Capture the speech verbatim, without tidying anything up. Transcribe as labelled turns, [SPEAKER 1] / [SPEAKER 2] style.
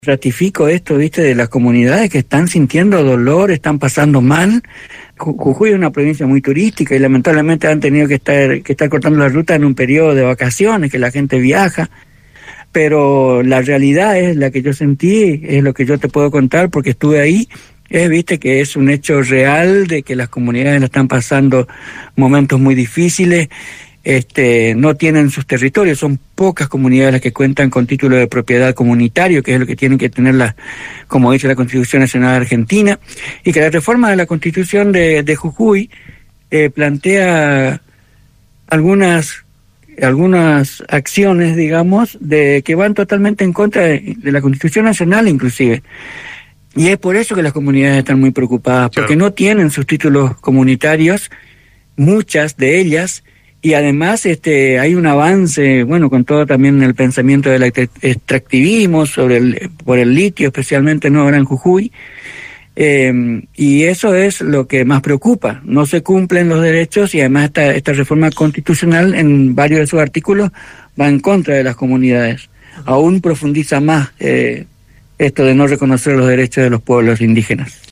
[SPEAKER 1] Ratifico esto, viste, de las comunidades que están sintiendo dolor, están pasando mal. Jujuy es una provincia muy turística y lamentablemente han tenido que estar que estar cortando la ruta en un periodo de vacaciones, que la gente viaja. Pero la realidad es la que yo sentí, es lo que yo te puedo contar porque estuve ahí. Es, viste, que es un hecho real de que las comunidades la están pasando momentos muy difíciles. Este, no tienen sus territorios, son pocas comunidades las que cuentan con título de propiedad comunitario, que es lo que tienen que tener la, como dice la Constitución Nacional Argentina, y que la reforma de la Constitución de, de Jujuy eh, plantea algunas algunas acciones, digamos, de que van totalmente en contra de, de la Constitución Nacional inclusive. Y es por eso que las comunidades están muy preocupadas, porque claro, no tienen sus títulos comunitarios, muchas de ellas. Y además este hay un avance, bueno, con todo también el pensamiento del extractivismo sobre el, por el litio, especialmente no ahora en Jujuy, eh, y eso es lo que más preocupa. No se cumplen los derechos y además esta, esta reforma constitucional en varios de sus artículos va en contra de las comunidades. Aún profundiza más eh, esto de no reconocer los derechos de los pueblos indígenas.